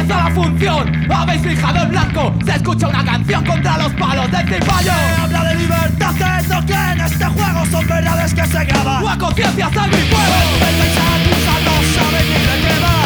Empieza la función, habéis fijado en blanco. Se escucha una canción contra los palos del cipayo. Se habla de libertades, no que en este juego son verdades que se graban. O a conciencia, sangre y fuego. Pensar, no saben ni de qué va.